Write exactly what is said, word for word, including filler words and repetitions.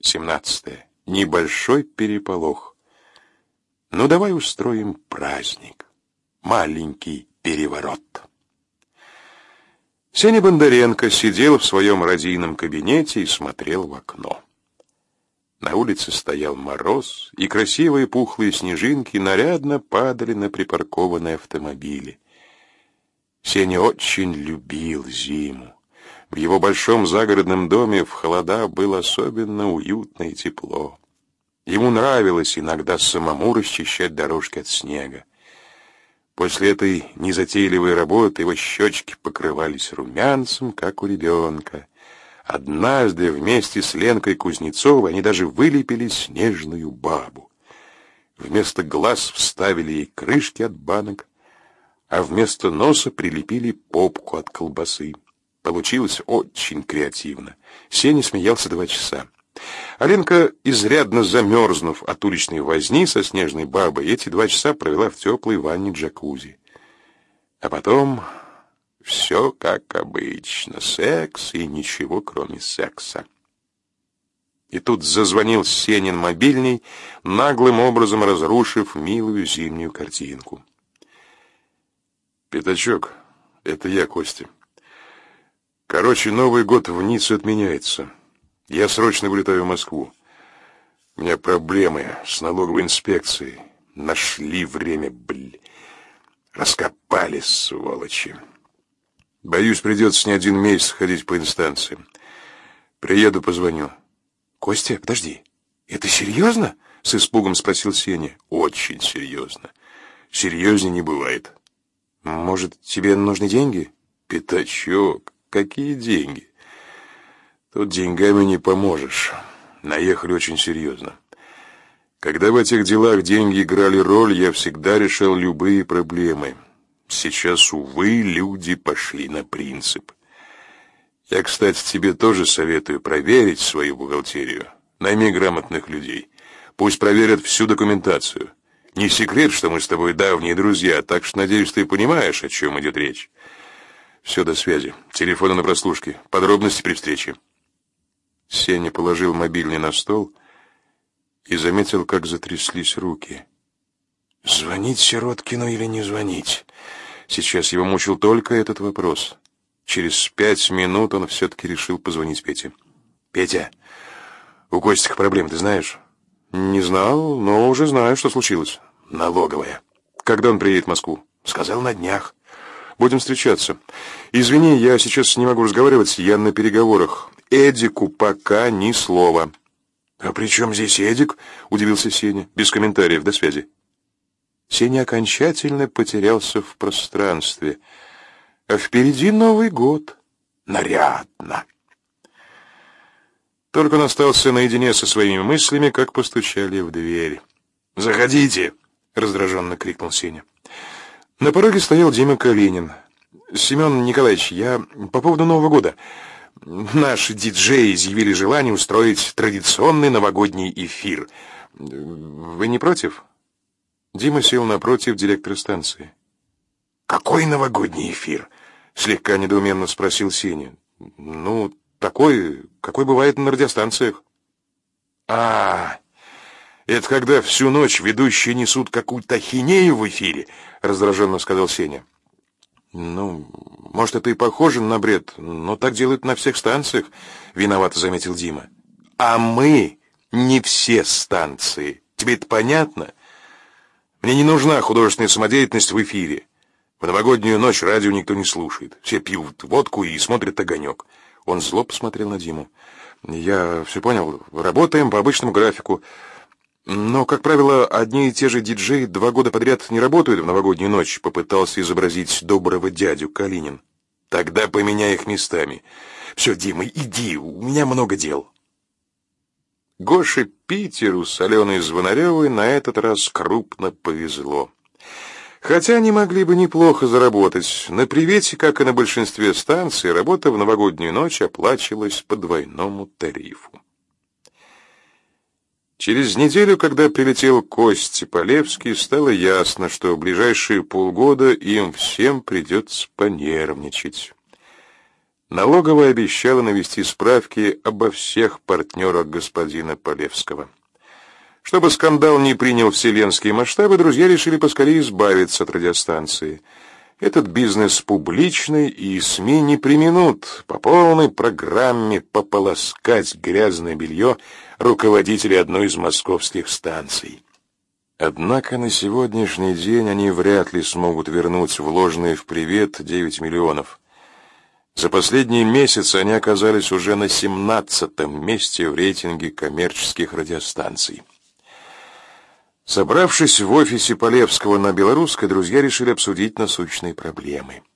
семнадцатое. Небольшой переполох. Ну, давай устроим праздник. Маленький переворот. Сеня Бондаренко сидел в своем радийном кабинете и смотрел в окно. На улице стоял мороз, и красивые пухлые снежинки нарядно падали на припаркованные автомобили. Сеня очень любил зиму. В его большом загородном доме в холода было особенно уютно и тепло. Ему нравилось иногда самому расчищать дорожки от снега. После этой незатейливой работы его щечки покрывались румянцем, как у ребенка. Однажды вместе с Ленкой Кузнецовой они даже вылепили снежную бабу. Вместо глаз вставили ей крышки от банок, а вместо носа прилепили попку от колбасы. Получилось очень креативно. Сеня смеялся два часа. А Ленка, изрядно замерзнув от уличной возни со снежной бабой, эти два часа провела в теплой ванне джакузи. А потом все как обычно. Секс и ничего, кроме секса. И тут зазвонил Сенин мобильный, наглым образом разрушив милую зимнюю картинку. «Пятачок, это я, Костя. Короче, Новый год в Ницце отменяется. Я срочно вылетаю в Москву. У меня проблемы с налоговой инспекцией. Нашли время, блин. Раскопали, сволочи. Боюсь, придется не один месяц ходить по инстанциям. Приеду, позвоню». «Костя, подожди. Это серьезно?» — с испугом спросил Сеня. «Очень серьезно. Серьезнее не бывает». «Может, тебе нужны деньги?» «Пятачок, какие деньги? Тут деньгами не поможешь. Наехали очень серьезно. Когда в этих делах деньги играли роль, я всегда решал любые проблемы. Сейчас, увы, люди пошли на принцип. Я, кстати, тебе тоже советую проверить свою бухгалтерию. Найми грамотных людей. Пусть проверят всю документацию. Не секрет, что мы с тобой давние друзья, так что, надеюсь, ты понимаешь, о чем идет речь. Все, до связи. Телефоны на прослушке. Подробности при встрече». Сеня положил мобильный на стол и заметил, как затряслись руки. Звонить Сироткину или не звонить? Сейчас его мучил только этот вопрос. Через пять минут он все-таки решил позвонить Пете. «Петя, у Костика проблемы, ты знаешь?» «Не знал, но уже знаю, что случилось». «Налоговая». «Когда он приедет в Москву?» «Сказал, на днях». «Будем встречаться. Извини, я сейчас не могу разговаривать, я на переговорах. Эдику пока ни слова». «А при чем здесь Эдик?» — удивился Сеня. «Без комментариев, до связи». Сеня окончательно потерялся в пространстве. А впереди Новый год. Нарядно. Только он остался наедине со своими мыслями, как постучали в дверь. «Заходите!» — раздраженно крикнул Сеня. На пороге стоял Дима Калинин. «Семен Николаевич, я по поводу Нового года. Наши диджеи изъявили желание устроить традиционный новогодний эфир. Вы не против?» Дима сел напротив директора станции. «Какой новогодний эфир?» — слегка недоуменно спросил Сеня. «Ну, такой, какой бывает на радиостанциях». «А, это когда всю ночь ведущие несут какую-то ахинею в эфире?» — раздраженно сказал Сеня. «Ну, может, это и похоже на бред, но так делают на всех станциях», — виновато заметил Дима. «А мы не все станции. Тебе это понятно? Мне не нужна художественная самодеятельность в эфире. В новогоднюю ночь радио никто не слушает. Все пьют водку и смотрят «Огонек». Он зло посмотрел на Диму. «Я все понял. Работаем по обычному графику. Но, как правило, одни и те же диджеи два года подряд не работают в новогоднюю ночь», — попытался изобразить доброго дядю Калинин. «Тогда поменяй их местами. Все, Дима, иди, у меня много дел». Гоше Питеру с Аленой Звонаревой на этот раз крупно повезло. Хотя они могли бы неплохо заработать. На «Привете», как и на большинстве станций, работа в новогоднюю ночь оплачивалась по двойному тарифу. Через неделю, когда прилетел Костя Полевский, стало ясно, что в ближайшие полгода им всем придется понервничать. Налоговая обещала навести справки обо всех партнерах господина Полевского. Чтобы скандал не принял вселенские масштабы, друзья решили поскорее избавиться от радиостанции. Этот бизнес публичный, и СМИ не преминут по полной программе пополоскать грязное белье руководителей одной из московских станций. Однако на сегодняшний день они вряд ли смогут вернуть вложенные в «Привет» девять миллионов. За последние месяцы они оказались уже на семнадцатом месте в рейтинге коммерческих радиостанций. Собравшись в офисе Полевского на Белорусской, друзья решили обсудить насущные проблемы.